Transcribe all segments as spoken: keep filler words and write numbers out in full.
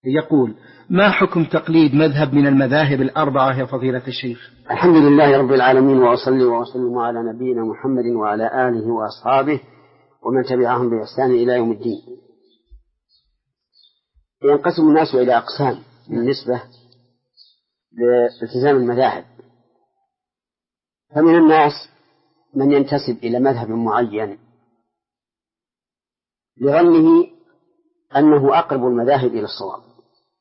يقول: ما حكم تقليد مذهب من المذاهب الأربعة يا فضيلة الشيخ؟ الحمد لله رب العالمين، وأصلي وأسلم على نبينا محمد وعلى آله وأصحابه ومن تبعهم بإحسان إلى يوم الدين. ينقسم الناس إلى أقسام بالنسبة لالتزام المذاهب، فمن الناس من ينتسب إلى مذهب معين لظنه أنه أقرب المذاهب إلى الصواب،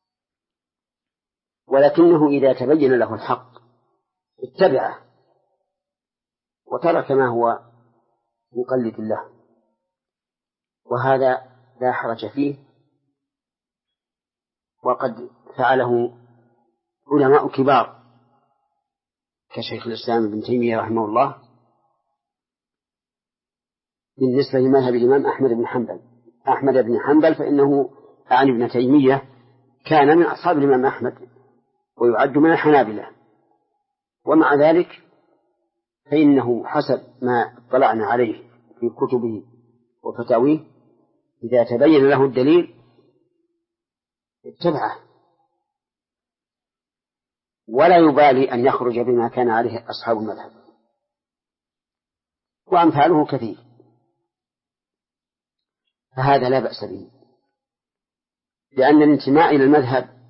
ولكنه إذا تبين له الحق اتبعه وترك ما هو مقلد له، وهذا لا حرج فيه، وقد فعله علماء كبار كشيخ الإسلام ابن تيمية رحمه الله بالنسبة لمذهب الإمام أحمد بن حنبل. أحمد بن حنبل فإنه عن ابن تيمية كان من أصحاب الإمام أحمد ويعد من الحنابلة، ومع ذلك فإنه حسب ما اطلعنا عليه في كتبه وفتاويه إذا تبين له الدليل اتبعه ولا يبالي أن يخرج بما كان عليه أصحاب المذهب، وأمثاله كثير، فهذا لا بأس به، لأن الانتماء إلى المذهب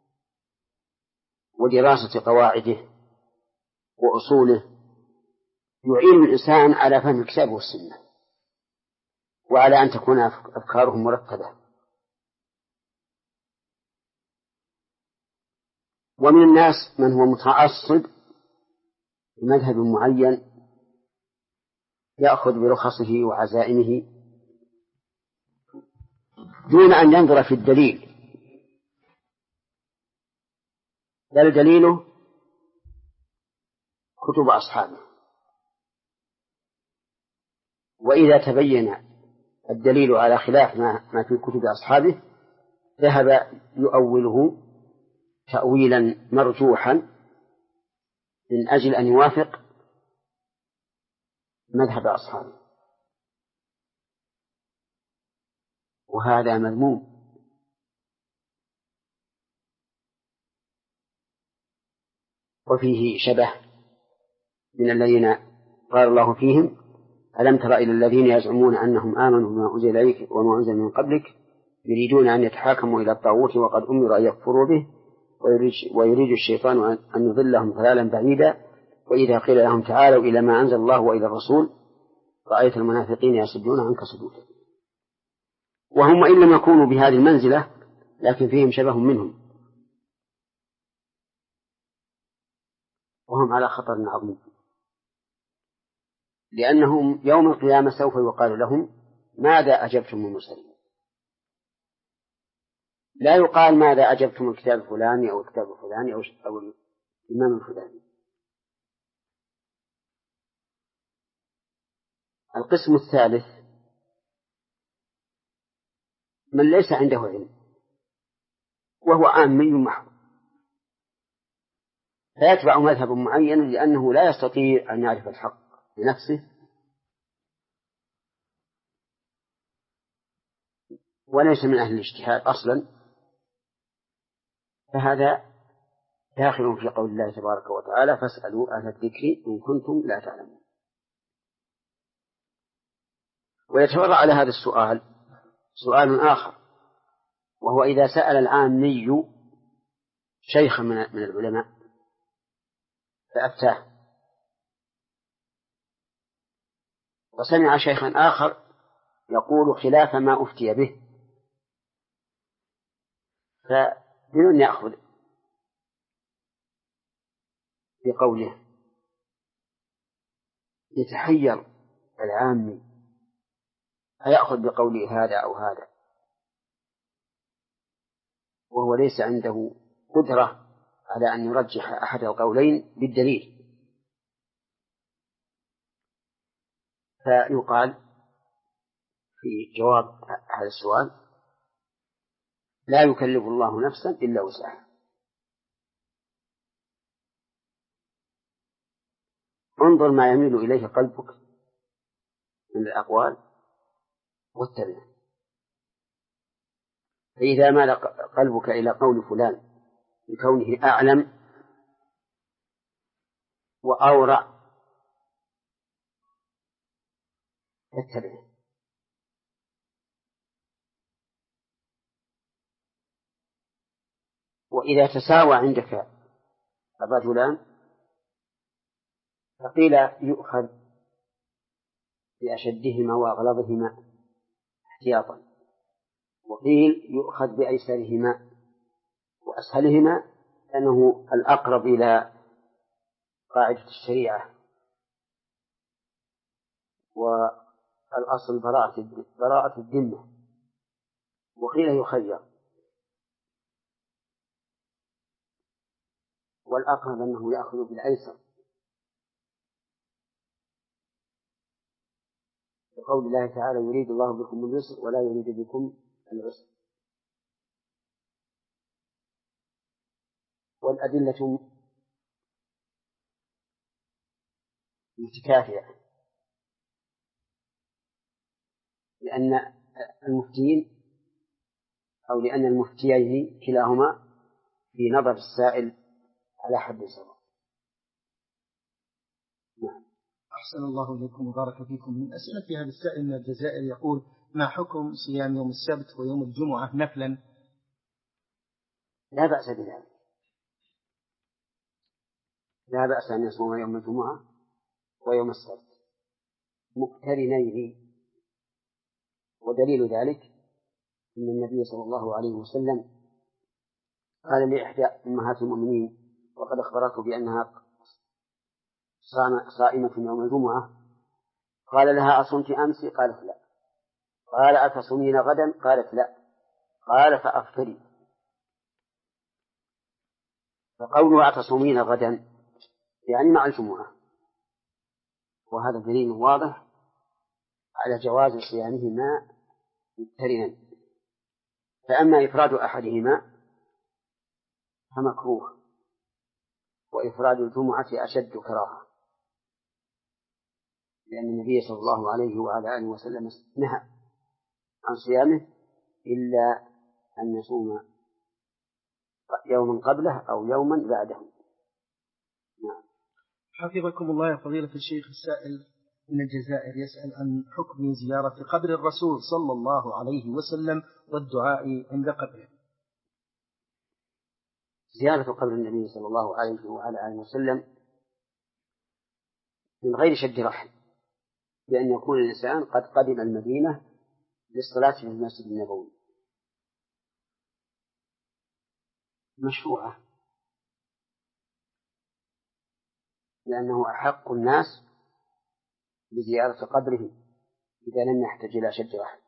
ودراسة قواعده وأصوله يعين الإنسان على فهم الكتاب والسنة وعلى أن تكون أفكارهم مرتبة. ومن الناس من هو متعصب لمذهب معين يأخذ برخصه وعزائمه دون أن ينظر في الدليل، بل دليله كتب أصحابه، وإذا تبين الدليل على خلاف ما في كتب أصحابه ذهب يؤوله تأويلا مرجوحا من أجل أن يوافق مذهب أصحابه، وهذا مذموم. وفيه شبه من الذين قال الله فيهم: ألم تر إلى الذين يزعمون أنهم آمنوا بما أنزل إليك وما أنزل من قبلك يريدون أن يتحاكموا إلى الطاغوت وقد أمروا أن يكفروا به ويريد الشيطان أن يضلهم ضلالا بعيدا وإذا قيل لهم تعالوا إلى ما أنزل الله وإلى الرسول رأيت المنافقين يصدون عنك صدودا. وهم إن لم يكونوا بهذه المنزلة لكن فيهم شبه منهم، وهم على خطر عظيم، لأنهم يوم القيامة سوف يقال لهم: ماذا أجبتم المرسلين؟ لا يقال ماذا أجبتم الكتاب الفلاني أو الكتاب الفلاني أو الإمام الفلاني. القسم الثالث من ليس عنده علم وهو عامي محض، فيتبع مذهب معين لأنه لا يستطيع أن يعرف الحق بنفسه وليس من أهل الاجتهاد أصلا، فهذا داخل في قول الله تبارك وتعالى: فاسألوا أهل الذكر إن كنتم لا تعلمون. ويتفرع على هذا السؤال سؤال آخر، وهو إذا سأل العامي شيخا من العلماء فأفتاه وسمع شيخا آخر يقول خلاف ما أفتي به، فبمن يأخذ بقوله؟ يتحير العامي أيأخذ بقوله هذا أو هذا، وهو ليس عنده قدرة على أن يرجح أحد القولين بالدليل. فيقال في جواب هذا السؤال: لا يكلف الله نفسا إلا وسعها. انظر ما يميل إليه قلبك من الأقوال واتبعه، فإذا مال قلبك إلى قول فلان بكونه أعلم وأورع فاتبعه. وإذا تساوى عندك الرجلان فقيل يؤخذ بأشدهما وأغلظهما احتياطا، وقيل يؤخذ بأيسرهما وأسهلهما، لأنه الأقرب إلى قاعدة الشريعة والأصل براءة الذمة. وقيل يخير، والأقرب أنه يأخذ بالأيسر بقول الله تعالى يريد الله بكم اليسر ولا يريد بكم العسر. والأدلة متكافئة، لأن المفتين أو لأن المفتيين كلاهما في نظر السائل على حد سواء. نعم. أحسن الله إليكم وبارك فيكم. من أسئلة هذا السائل من الجزائر يقول: ما حكم صيام يوم السبت ويوم الجمعة نفلا؟ لا بأس بذلك، لا بأس أن يصوم يوم الجمعة ويوم السبت مقترنين. ودليل ذلك أن النبي صلى الله عليه وسلم قال لإحدى أمهات المؤمنين وقد أخبرته بأنها صائمة يوم الجمعة، قال لها: أصمت أمس؟ قالت لا. قال: أتصومين غدا؟ قالت لا. قال: فأفطري. فقوله أتصومين غدا يعني مع الجمعة، وهذا دليل واضح على جواز صيامهما مقترنا. فأما إفراد أحدهما فمكروه، وإفراد الجمعة أشد كراهة، لأن النبي صلى الله عليه وعلى آله وسلم نهى عن صيامه إلا أن يصوم يوما قبله أو يوما بعده. نعم. حفظكم الله يا فضيلة الشيخ. السائل من الجزائر يسأل عن حكم زيارة قبر الرسول صلى الله عليه وسلم والدعاء عند قبره. زيارة قبر النبي صلى الله عليه وعلى آله وسلم من غير شد رحل، بأن يكون الإنسان قد قدم المدينة للصلاة في المسجد النبوي، مشروعة، لأنه أحق الناس بزيارة قبره إذا لم يحتج إلى شد رحل،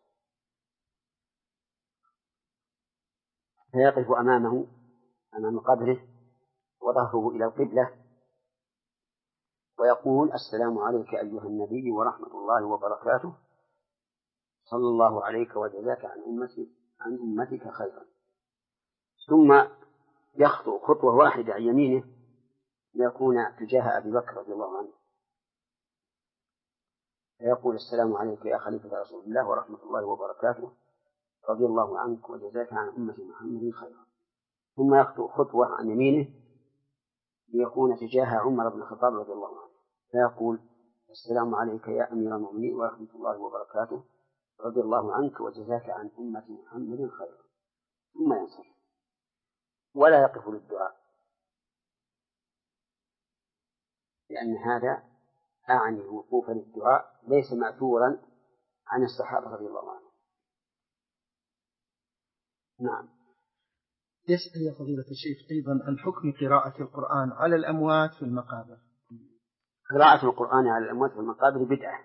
فيقف أمامه أمام قبره وظهره إلى القبلة ويقول: السلام عليك أيها النبي ورحمة الله وبركاته، صلى الله عليك وجزاك عن أمتي عن أمتك خيرا. ثم يخطو خطوة واحدة عن يمينه ليكون تجاه أبي بكر رضي الله عنه، فيقول: السلام عليك يا خليفة رسول الله ورحمة الله وبركاته، رضي الله عنك وجزاك عن أمة محمد خيرا. ثم يخطو خطوة عن يمينه ليكون تجاه عمر بن الخطاب رضي الله عنه، فيقول: السلام عليك يا أمير المؤمنين ورحمة الله وبركاته، رضي الله عنك وجزاك عن أمة محمد خيرا. ثم ينصرف ولا يقف للدعاء، لأن هذا أعني الوقوف للدعاء ليس مأثورا عن الصحابة رضي الله عنهم. نعم. يسأل يا فضيلة الشيخ أيضا عن حكم قراءة القرآن على الأموات في المقابر. قراءة القرآن على الأموات في المقابر بدعة،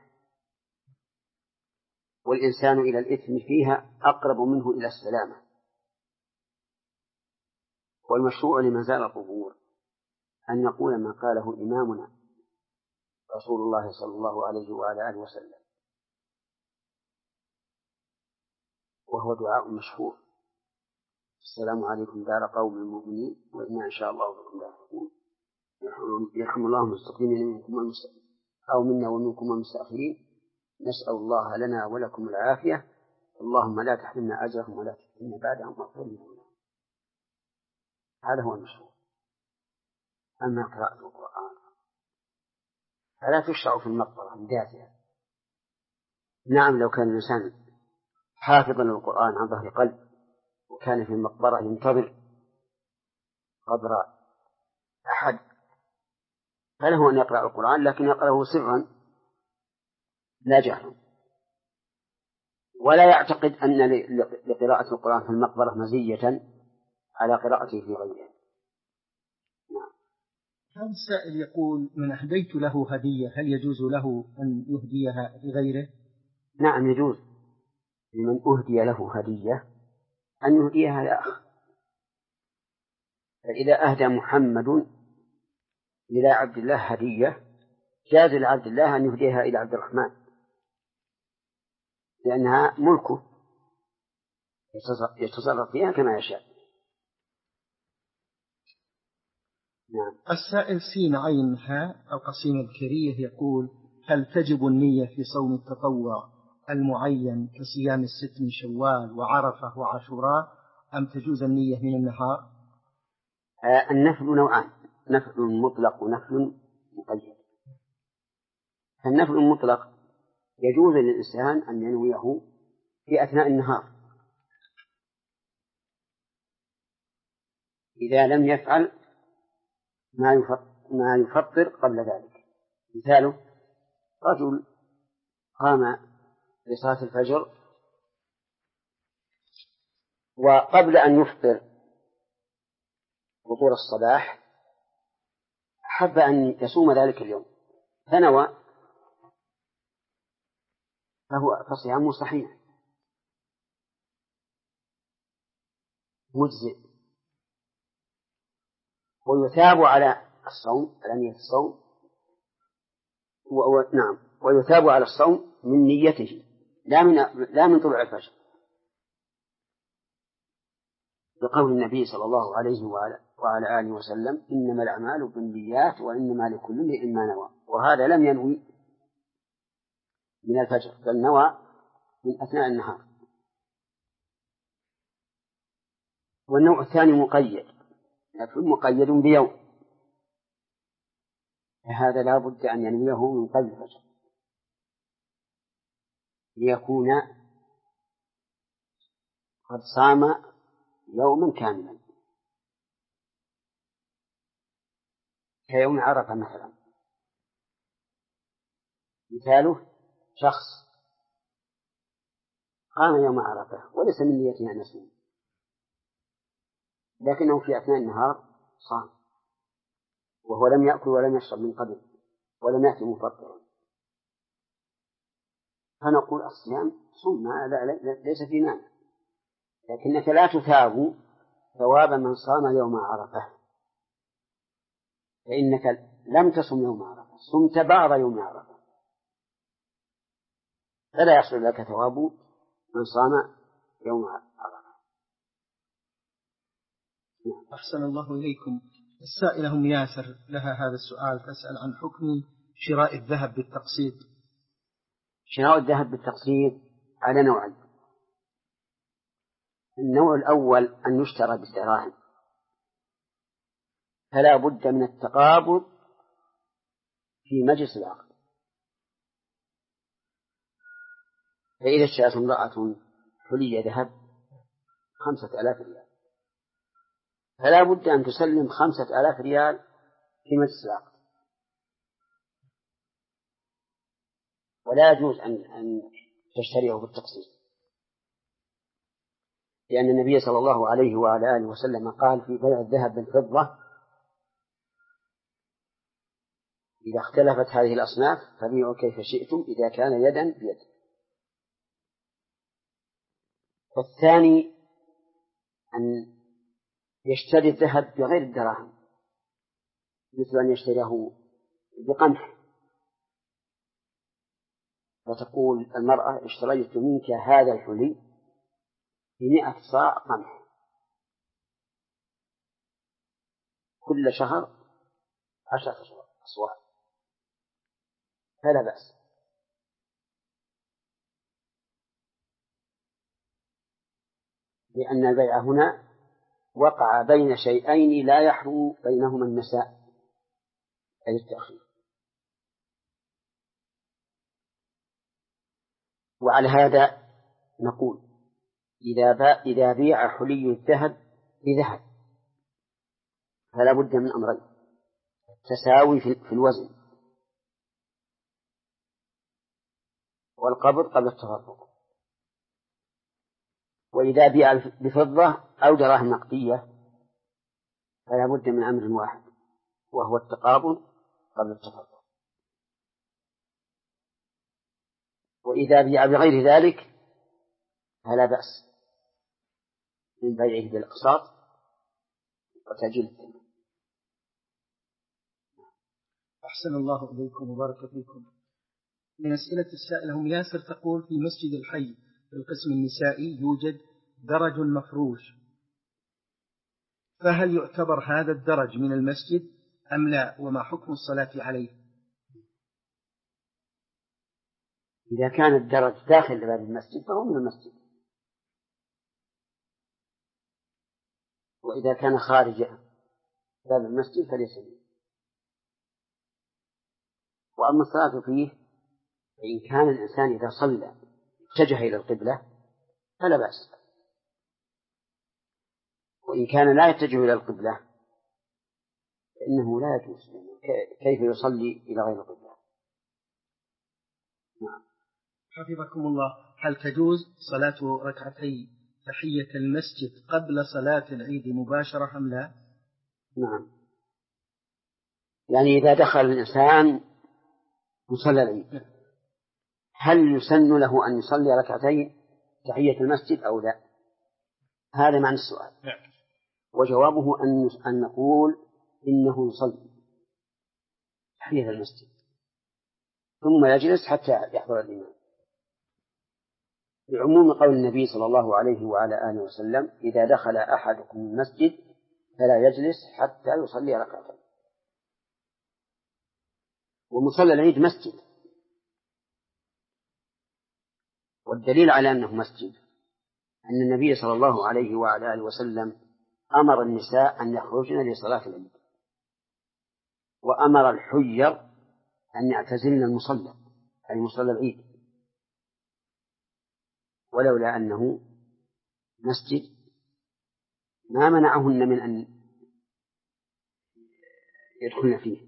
والإنسان إلى الإثم فيها أقرب منه إلى السلامة. والمشروع لمن زار القبور أن يقول ما قاله إمامنا رسول الله صلى الله عليه وعلى آله وسلم، وهو دعاء مشهور: السلام عليكم دار قوم المؤمنين وإنا إن شاء الله بكم لاحقون، يرحم الله المستقيمين منكم والمستقيمين أو منا ومنكم والمستأخرين، نسأل الله لنا ولكم العافية، اللهم لا تحرمنا أجرهم ولا تحرمنا إن بعدهم مغفور لهم. هذا هو المشروع. أما قراءة القرآن فلا تشرع في المقبرة بذاتها. نعم لو كان الإنسان حافظا للقرآن عن ظهر قلب وكان في المقبرة ينتظر قبر أحد فله أن يقرأ القرآن، لكن يقرأه سرا لا جهرا، ولا يعتقد أن لقراءة القرآن في المقبرة مزية على قراءته في غيرها. نعم. هذا السائل يقول: من أهديت له هدية هل يجوز له أن يهديها لغيره؟ نعم يجوز لمن أهدي له هدية أن يهديها لأخ. فإذا أهدى محمد إلى عبد الله هدية جاز لعبد الله أن يهديها إلى عبد الرحمن، لأنها ملكه يتصرف فيها كما يشاء. نعم. السائل سين عين ها القصيم الكريه يقول: هل تجب النية في صوم التطوع المعين كصيام الست من شوال وعرفة وعاشوراء، أم تجوز النية من النهار؟ آه النفل نوعان: نفل مطلق ونفل مقيد. فالنفل المطلق يجوز للإنسان أن ينويه في أثناء النهار إذا لم يفعل ما يفطر قبل ذلك. مثاله: رجل قام لصلاة الفجر وقبل أن يفطر فطور الصباح حب أن يصوم ذلك اليوم فنوى، فهو فصيامه صحيح مجزئ، ويثاب على الصوم على نية الصوم و... و... نعم ويثاب على الصوم من نيته لا من لا من طلوع الفجر، بقول النبي صلى الله عليه وعلى, وعلى آله وسلم: إنما الأعمال بالنيات وإنما لكل امرئ ما نوى. وهذا لم ينوي من الفجر بل نوى من أثناء النهار. والنوع الثاني مقيد، لكن مقيد بيوم، فهذا لا بد أن ينويه من قبل الفجر ليكون قد صام يوما كاملا، كيوم عرفة مثلا. مثاله: شخص قام يوم عرفة وليس من نيته أن يصوم، لكنه في أثناء النهار صام وهو لم يأكل ولم يشرب من قبل ولم يأتي مفطرا، فنقول: الصيام صم لا لا ليس في مانع، لكنك لا تثاب ثواب من صام يوم عرفة، فإنك لم تصم يوم عرفة، صمت بعض يوم عرفة، فلا يحصل لك ثواب من صام يوم عرفة. أحسن الله إليكم. السائلة أم ياسر لها هذا السؤال، تسأل عن حكم شراء الذهب بالتقسيط. شراء الذهب بالتقسيط على نوعين: النوع الأول أن يشترى بالدراهم، فلا بد من التقابض في مجلس العقد. فإذا اشترت امرأة حلي ذهب خمسة آلاف ريال فلا بد أن تسلم خمسة آلاف ريال في مجلس العقد، ولا يجوز أن أن تشتريه بالتقسيط، لأن النبي صلى الله عليه وعلى آله وسلم قال في بيع الذهب بالفضة: إذا اختلفت هذه الأصناف فبيعوا كيف شئتم إذا كان يدا بيد. والثاني أن يشتري الذهب بغير الدراهم، مثل أن يشتريه بقمح، فتقول المرأة: اشتريت منك هذا الحلي بمئة صاع قمح كل شهر عشرة أصواع، فلا بأس. لأن البيع هنا وقع بين شيئين لا يحرم بينهما النساء أي التأخير. وعلى هذا نقول إذا إذا بيع حلي الذهب بذهب فلا بد من أمرين: تساوي في الوزن، والقبض قبل التفرق. وإذا بيع بفضة أو دراهم نقدية فلا بد من أمر واحد، وهو التقابض قبل التفرق. وإذا بيع بغير ذلك فلا بأس من بيعه بالأقساط وتأجيل الثمن. أحسن الله إليكم وبارك فيكم. من أسئلة السائل هم ياسر تقول: في مسجد الحي في القسم النسائي يوجد درج مفروش، فهل يعتبر هذا الدرج من المسجد أم لا؟ وما حكم الصلاة عليه؟ إذا كان الدرج داخل باب المسجد فهو من المسجد، وإذا كان خارج باب المسجد فليس منه. وأما الصلاة فيه فإن كان الإنسان إذا صلى اتجه إلى القبلة فلا بأس، وإن كان لا يتجه إلى القبلة فإنه لا يجوز، كيف يصلي إلى غير القبلة؟ نعم. حفظكم الله، هل تجوز صلاة ركعتي تحية المسجد قبل صلاة العيد مباشرة أم لا؟ نعم، يعني إذا دخل الإنسان مصلى العيد هل يسن له أن يصلي ركعتين تحية المسجد أو لا؟ هذا معنى السؤال. نعم. وجوابه أن أن نقول إنه يصلي تحية المسجد ثم يجلس حتى يحضر الإمام، بعموم قول النبي صلى الله عليه وعلى آله وسلم: إذا دخل أحدكم المسجد فلا يجلس حتى يصلي ركعتين. ومصلى العيد مسجد، والدليل على أنه مسجد أن النبي صلى الله عليه وعلى آله وسلم أمر النساء أن يخرجن لصلاة العيد، وأمر الحجر أن يعتزلن المصلى أي مصلى العيد، ولولا أنه مسجد ما منعهن من أن يدخلن فيه،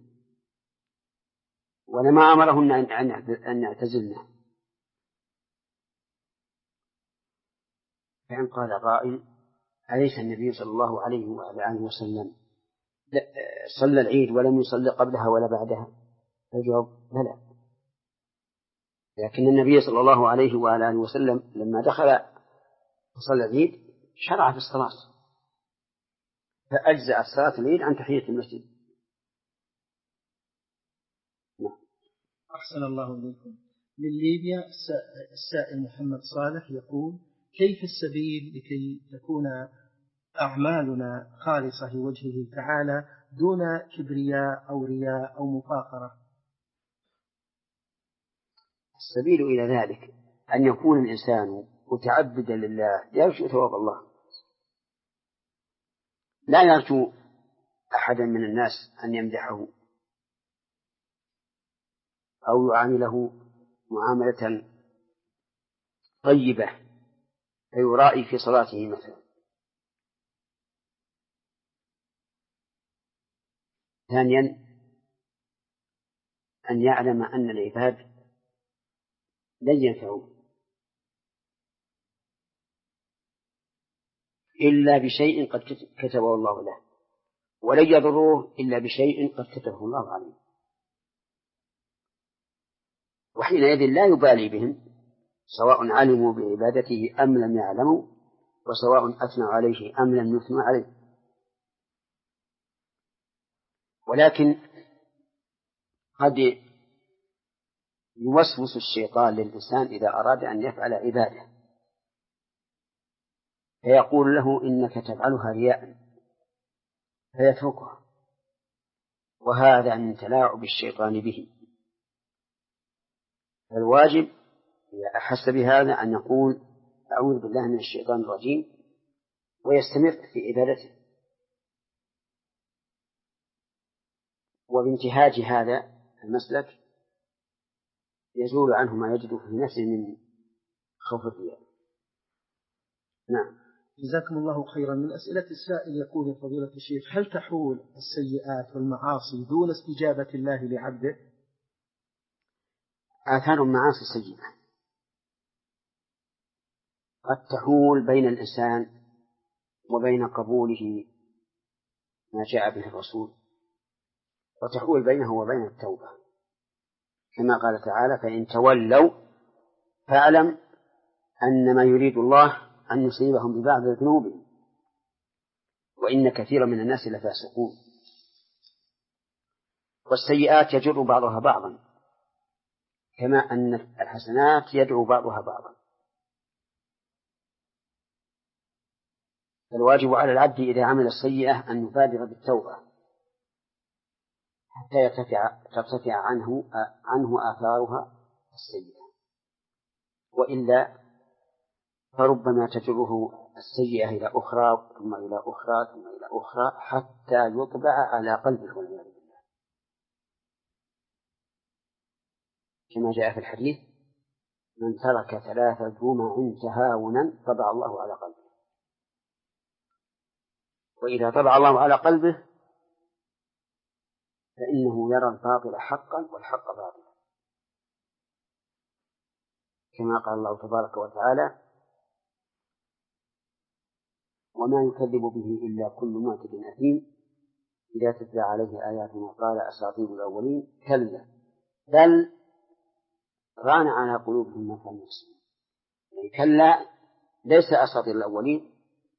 ولما أمرهن أن يعتزلن. فإن قال قائل: أليس النبي صلى الله عليه وعلى آله وسلم صلى العيد ولم يصلي قبلها ولا بعدها؟ الجواب: لا، لكن النبي صلى الله عليه وعلى آله وسلم لما دخل صلى العيد شرع في الصلاة، فأجزأ صلاة العيد عن تحية المسجد. نعم. أحسن الله إليكم. من ليبيا السائل محمد صالح يقول: كيف السبيل لكي تكون أعمالنا خالصة لوجهه تعالى دون كبرياء أو رياء أو مفاخرة؟ السبيل إلى ذلك أن يكون الإنسان متعبدا لله يرجو ثواب الله، لا يرجو أحدا من الناس أن يمدحه أو يعامله معاملة طيبة فيرائي في صلاته مثلا. ثانيا أن يعلم أن العباد لن ينفعوه إلا بشيء قد كتبه الله له، ولن يضروه إلا بشيء قد كتبه الله عليه، وحينئذ لا يبالي بهم سواء علموا بعبادته أم لم يعلموا، وسواء أثنوا عليه أم لم يثنوا عليه. ولكن قد يوسوس الشيطان للإنسان إذا أراد أن يفعل عبادة فيقول له: إنك تفعلها رياء، فيتركها، وهذا من تلاعب الشيطان به. فالواجب إذا أحس بهذا أن يقول: أعوذ بالله من الشيطان الرجيم، ويستمر في عبادته. وبانتهاج هذا المسلك يزول عنه ما يجد في نفسه من خوف الرياء. نعم. جزاكم الله خيرا. من أسئلة السائل يقول يا فضيلة الشيخ: هل تحول السيئات والمعاصي دون استجابة الله لعبده؟ آثار المعاصي السيئة قد تحول بين الإنسان وبين قبوله ما جاء به الرسول، وتحول بينه وبين التوبة، كما قال تعالى: فإن تولوا فاعلم أنما يريد الله أن يصيبهم ببعض ذنوبهم وإن كثيرا من الناس لفاسقون. والسيئات يجر بعضها بعضا، كما أن الحسنات يدعو بعضها بعضا. فالواجب على العبد إذا عمل السيئة أن يبادر بالتوبة حتى يرتفع ترتفع عنه عنه آثارها السيئة، وإلا فربما تجره السيئة إلى أخرى ثم إلى أخرى ثم إلى أخرى حتى يطبع على قلبه والعياذ بالله، كما جاء في الحديث: من ترك ثلاث جمع تهاونا طبع الله على قلبه. وإذا طبع الله على قلبه فإنه يرى الباطل حقا والحق باطلا، كما قال الله تبارك وتعالى: وما يكذب به إلا كل معتد أثيم إذا تتلى عليه آياتنا قال أساطير الأولين كلا بل ران على قلوبهم ما كانوا يكسبون. يعني كلا ليس أساطير الأولين،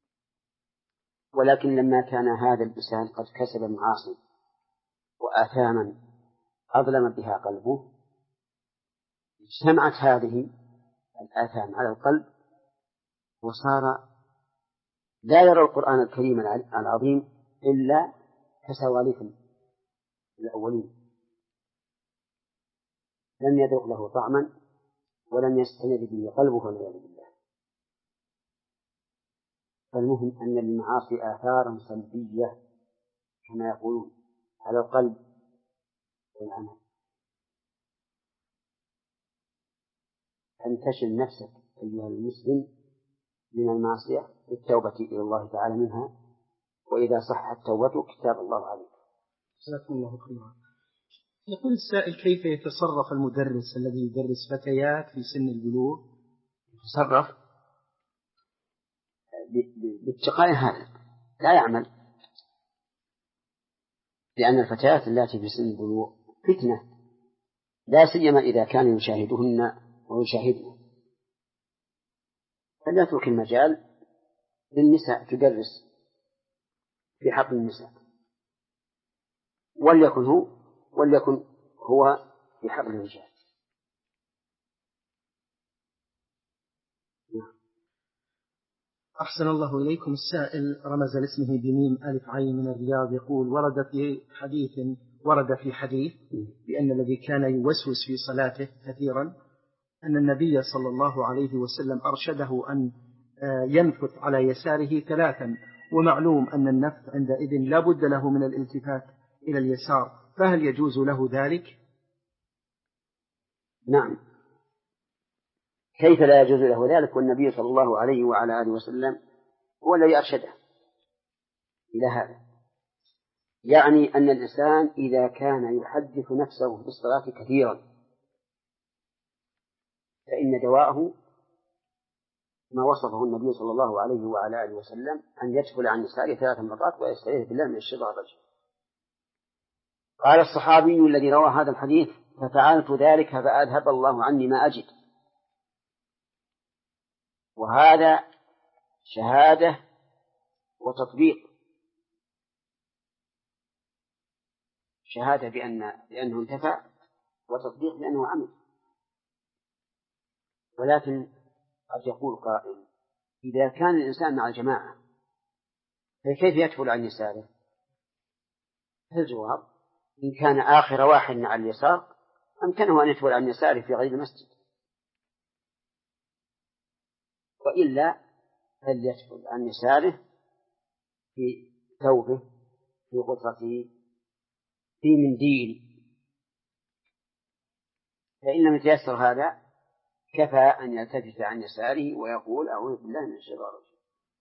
ولكن لما كان هذا الإنسان قد كسب معاصي وآثاما أظلم بها قلبه، اجتمعت هذه الآثام على القلب وصار لا يرى القرآن الكريم العظيم إلا كسوالف الأولين، لم يذق له طعما ولم يستند به قلبه والعياذ بالله. فالمهم أن للمعاصي آثارا سلبية كما يقولون على القلب والعمل. فانتشل نفسك أيها المسلم من المعصية بالتوبة إلى الله تعالى منها، وإذا صحت توبتك تاب الله عليك. جزاكم الله خيرا. يقول السائل: كيف يتصرف المدرس الذي يدرس فتيات في سن البلوغ؟ يتصرف باتقاء هذا، لا يعمل، لأن الفتيات التي في سن البلوغ فتنة، لا سيما إذا كان يشاهدهن ويشاهدن، فليترك المجال للنساء تدرس في حق النساء، وليكن هو وليكن هو في حق الرجال. أحسن الله إليكم. السائل رمز لاسمه بميم ألف عين من الرياض يقول: ورد في حديث ورد في حديث بأن الذي كان يوسوس في صلاته كثيرا أن النبي صلى الله عليه وسلم أرشده أن ينفث على يساره ثلاثا، ومعلوم أن النفث عندئذ لا بد له من الالتفات إلى اليسار، فهل يجوز له ذلك؟ نعم، كيف لا يجوز له ذلك والنبي صلى الله عليه وعلى آله وسلم هو الذي أرشده إلى هذا؟ يعني أن الإنسان إذا كان يحدث نفسه بالصلاة كثيرا فإن دواءه ما وصفه النبي صلى الله عليه وعلى آله وسلم أن يدخل عن يساره ثلاث مرات ويستعيذ بالله من الشيطان الرجيم. قال الصحابي الذي روى هذا الحديث: ففعلت ذلك فأذهب الله عني ما أجد. وهذا شهادة وتطبيق، شهادة بأن بأنه انتفع، وتطبيق بأنه عمل. ولكن قد يقول قائل: إذا كان الإنسان مع الجماعة فكيف يدخل عن يساره؟ الجواب: إن كان آخر واحد على اليسار أمكنه أن يدخل عن يساره في غير المسجد، وإلا فليدخل عن يساره في ثوبه، في قطرته، في منديل، فإن لم يتيسر هذا كفى أن يلتفت عن يساره ويقول أعوذ بالله من الشيطان الرجيم.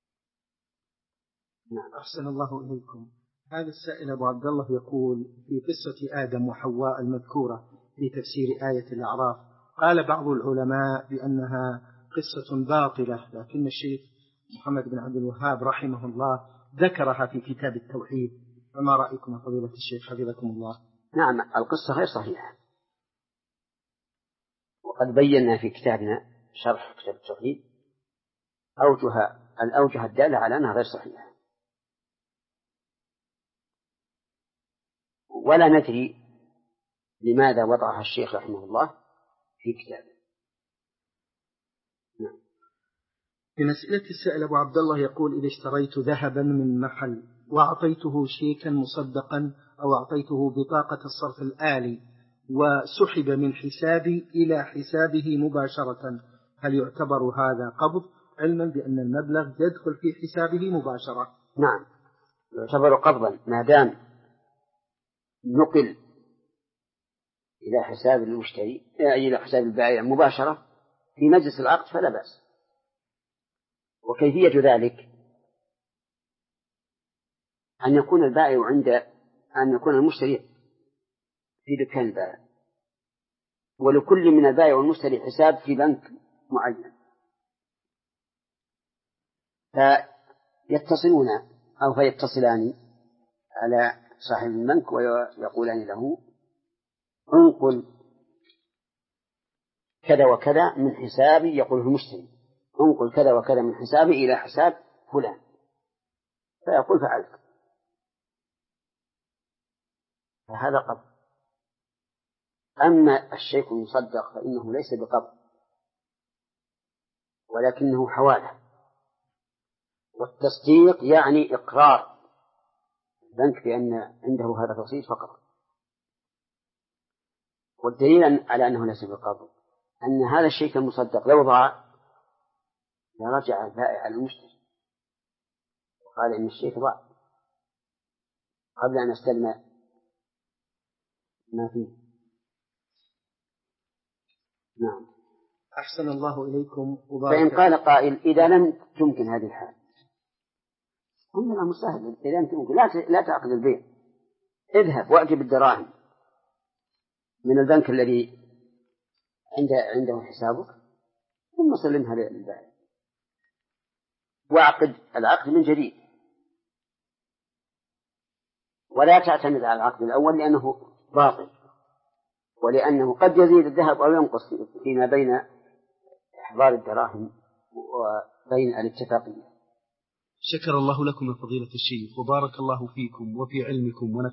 نعم. أحسن الله إليكم. هذا السائل أبو عبد الله يقول في قصة آدم وحواء المذكورة في تفسير آية الأعراف، قال بعض العلماء بأنها قصة باطلة، لكن الشيخ محمد بن عبد الوهاب رحمه الله ذكرها في كتاب التوحيد، فما رأيكم يا فضيلة الشيخ حفظكم الله؟ نعم، القصة غير صحيحة، وقد بينا في كتابنا شرح كتاب التوحيد أوجه الأوجه الدالة على أنها غير صحيحة، ولا ندري لماذا وضعها الشيخ رحمه الله في كتابه. نعم. في مسألة السائل أبو عبد الله يقول إذا اشتريت ذهبا من محل وأعطيته شيكا مصدقا أو أعطيته بطاقة الصرف الآلي وسحب من حسابي إلى حسابه مباشرة، هل يعتبر هذا قبض علما بأن المبلغ يدخل في حسابه مباشرة؟ نعم، يعتبر قبضا ما دام نقل إلى حساب المشتري إلى حساب البائع مباشرة في مجلس العقد فلا بأس. وكيفية ذلك أن يكون البائع عند أن يكون المشتري في دكان البائع، ولكل من البائع والمشتري حساب في بنك معين، فيتصلون أو فيتصلان على صاحب البنك ويقولان له انقل كذا وكذا من حسابي، يقول المشتري انقل كذا وكذا من حسابي إلى حساب فلان، فيقول فعلت، فهذا قبض. أما الشيك المصدق فإنه ليس بقبض ولكنه حوالة، والتصديق يعني إقرار البنك بأن عنده هذا الرصيد فقط. والدليل على أنه ليس بقبض أن هذا الشيك المصدق لو ضاع لرجع البائع على المشتري وقال إن الشيك ضاع قبل أن استلم ما فيه. نعم. أحسن الله إليكم. فإن قال قائل إذا لم تمكن هذه الحال قلنا مسهل، إذا لم تمكن لا لا تعقد البيع، اذهب واجب الدراهم من البنك الذي عنده عنده حسابك ثم سلمها للبائع واعقد العقد من جديد، ولا تعتمد على العقد الأول لأنه باطل، ولأنه قد يزيد الذهب أو ينقص فيما بين إحضار الدراهم وبين الاتفاقية. شكر الله لكم يا فضيلة الشيخ وبارك الله فيكم وفي علمكم ونفع